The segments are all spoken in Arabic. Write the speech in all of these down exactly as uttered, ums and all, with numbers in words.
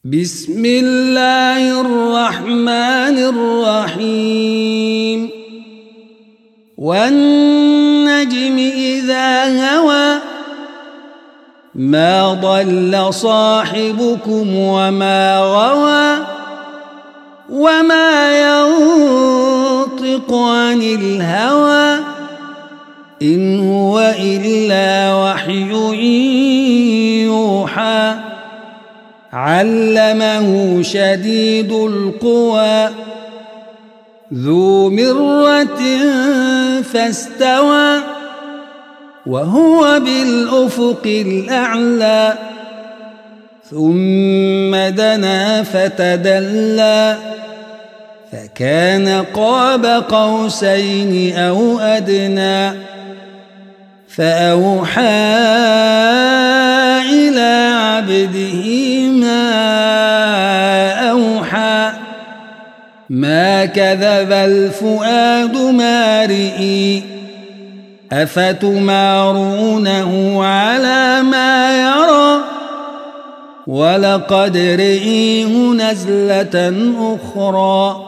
بسم الله الرحمن الرحيم والنجم إذا هوى ما ضل صاحبكم وما غوى وما ينطق عن الهوى إن هو إلا وحي يوحى علمه شديد القوى ذو مرة فاستوى وهو بالأفق الأعلى ثم دنا فتدلى فكان قاب قوسين أو أدنى فأوحى إلى عبده ما أوحى ما كذب الفؤاد ما رئي أفتمارونه على ما يرى ولقد رئيه نزلة أخرى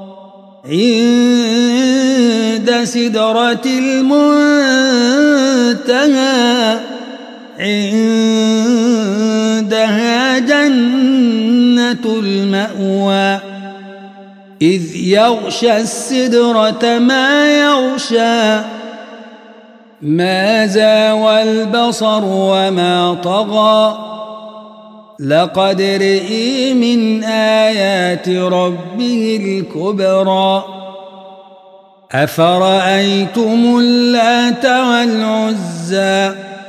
عند سدرة المنتهى عندها جنة المأوى إذ يغشى السدرة ما يغشى ما زاوى البصر وما طغى لقد رئي من آيات ربه الكبرى أفرأيتم اللات والعزى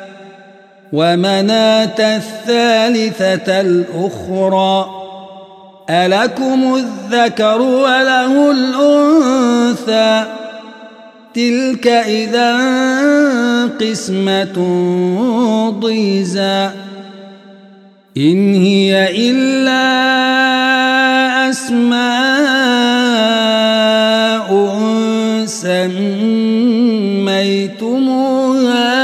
ومناة الثالثة الأخرى ألكم الذكر وله الأنثى تلك إذا قسمة ضيزى إن هي إلا أسماء سميتموها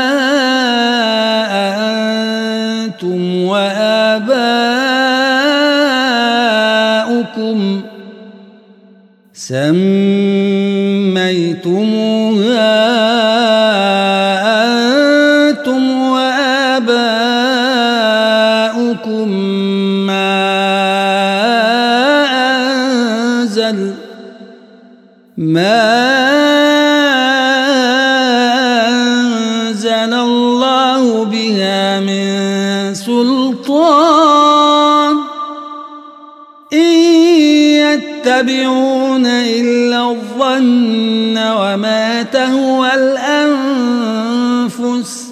أنتم وآباؤكم سميتموها أنتم وآباؤكم ما أنزل ما أنزل الله بها من سلطان إن يتبعون إلا الظن وما تهوى الأنفس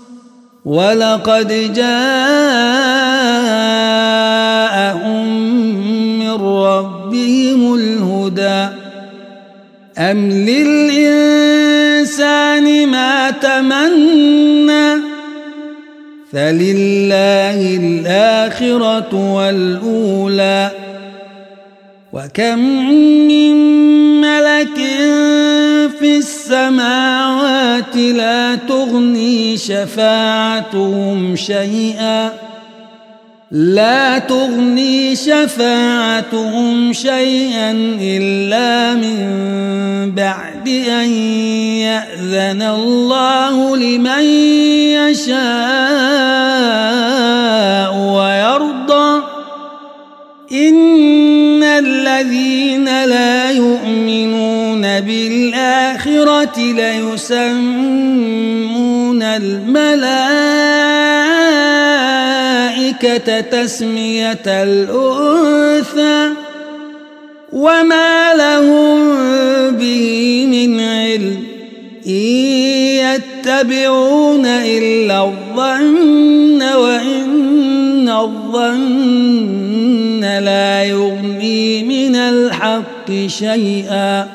ولقد جاءهم من ربهم الهدى أم للإنسان ما تمنى فلله الآخرة والأولى وكم من ملك في السماوات لا تغني شفاعتهم شيئا لا تغني شفاعتهم شيئا إلا من بعد أن يأذن الله لمن يشاء ويرضى إن الذين لا يؤمنون بالآخرة ليسمون الملائكة تسمية الأنثى وما لهم به من علم إن يتبعون إلا الظن وإن الظن لا يغني من الحق شيئا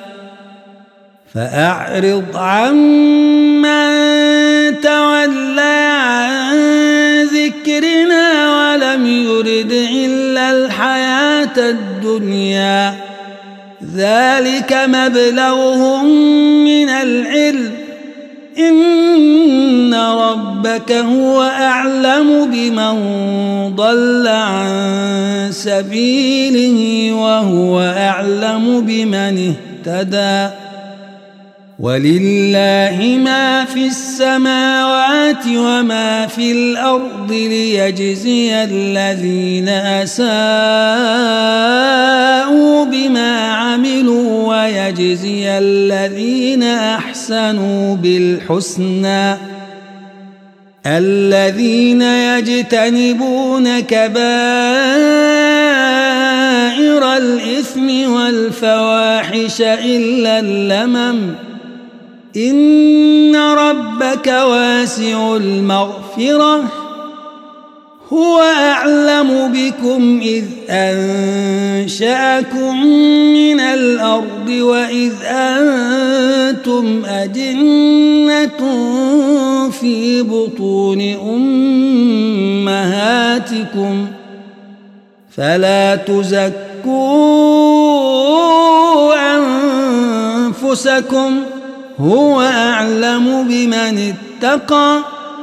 فأعرض عمن تولى عن ذكرنا ولم يرد إلا الحياة الدنيا ذلك مبلغهم من العلم إن ربك هو أعلم بمن ضل عن سبيله وهو أعلم بمن اهتدى ولله ما في السماوات وما في الأرض ليجزي الذين أساءوا بما عملوا ويجزي الذين أحسنوا بالحسنى الذين يجتنبون كبائر الإثم والفواحش إلا اللمم إن ربك واسع المغفرة هو أعلم بكم إذ أنشأكم من الأرض وإذ أنتم أجنة في بطون أمهاتكم فلا تزكوا أنفسكم هو أعلم بمن اتقى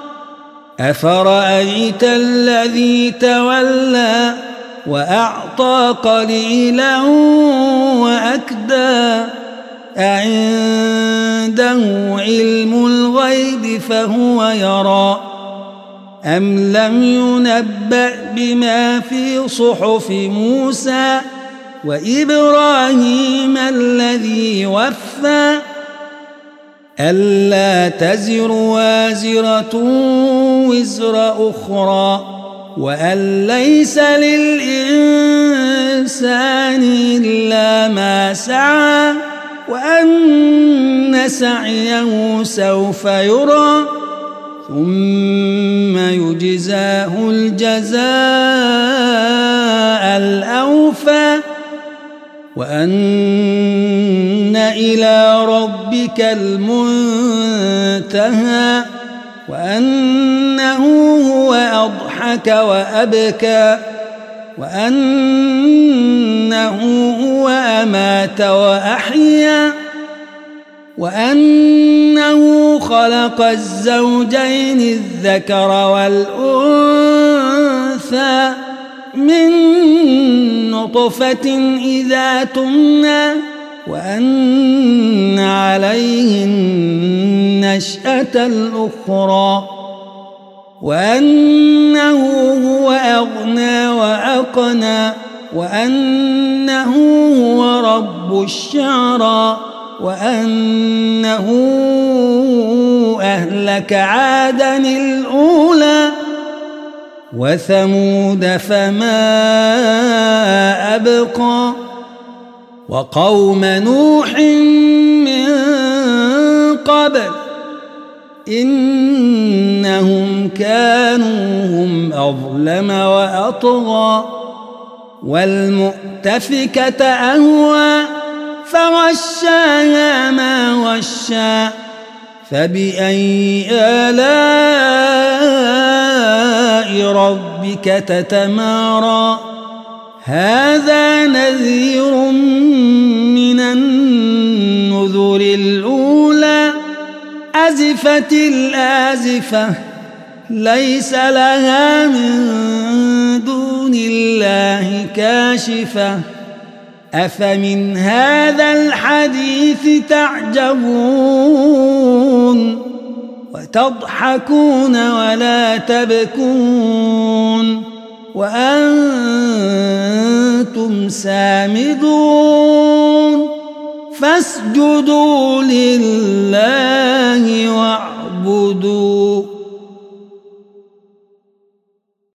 أفرأيت الذي تولى وأعطى قليلا وأكدى أعنده علم الغيب فهو يرى أم لم ينبأ بما في صحف موسى وإبراهيم الذي وفى ألا تزر وازرة وزر أخرى وأن ليس للإنسان إلا ما سعى وأن سعيه سوف يرى ثم يجزاه الجزاء الأوفى وأن إلى ربك المنتهى وأنه هو أضحك وأبكى وأنه هو أمات وأحيا وأنه خلق الزوجين الذكر والأنثى من نطفة إذا تمنى وأن عليه النشأة الأخرى وأنه هو أغنى وأقنى وأنه هو رب الشعرى وأنه أهلك عادا الأولى وثمود فما أبقى وقوم نوح من قبل إنهم كانوا هم أظلم وأطغى والمؤتفكة أهوى فغشاها ما غشى فبأي آلاء ربك تتمارى هذا نذير من النذر الأولى أزفت الآزفة ليس لها من دون الله كاشفة أفمن هذا الحديث تعجبون وتضحكون ولا تبكون وأنتم سامدون فاسجدوا لله واعبدوا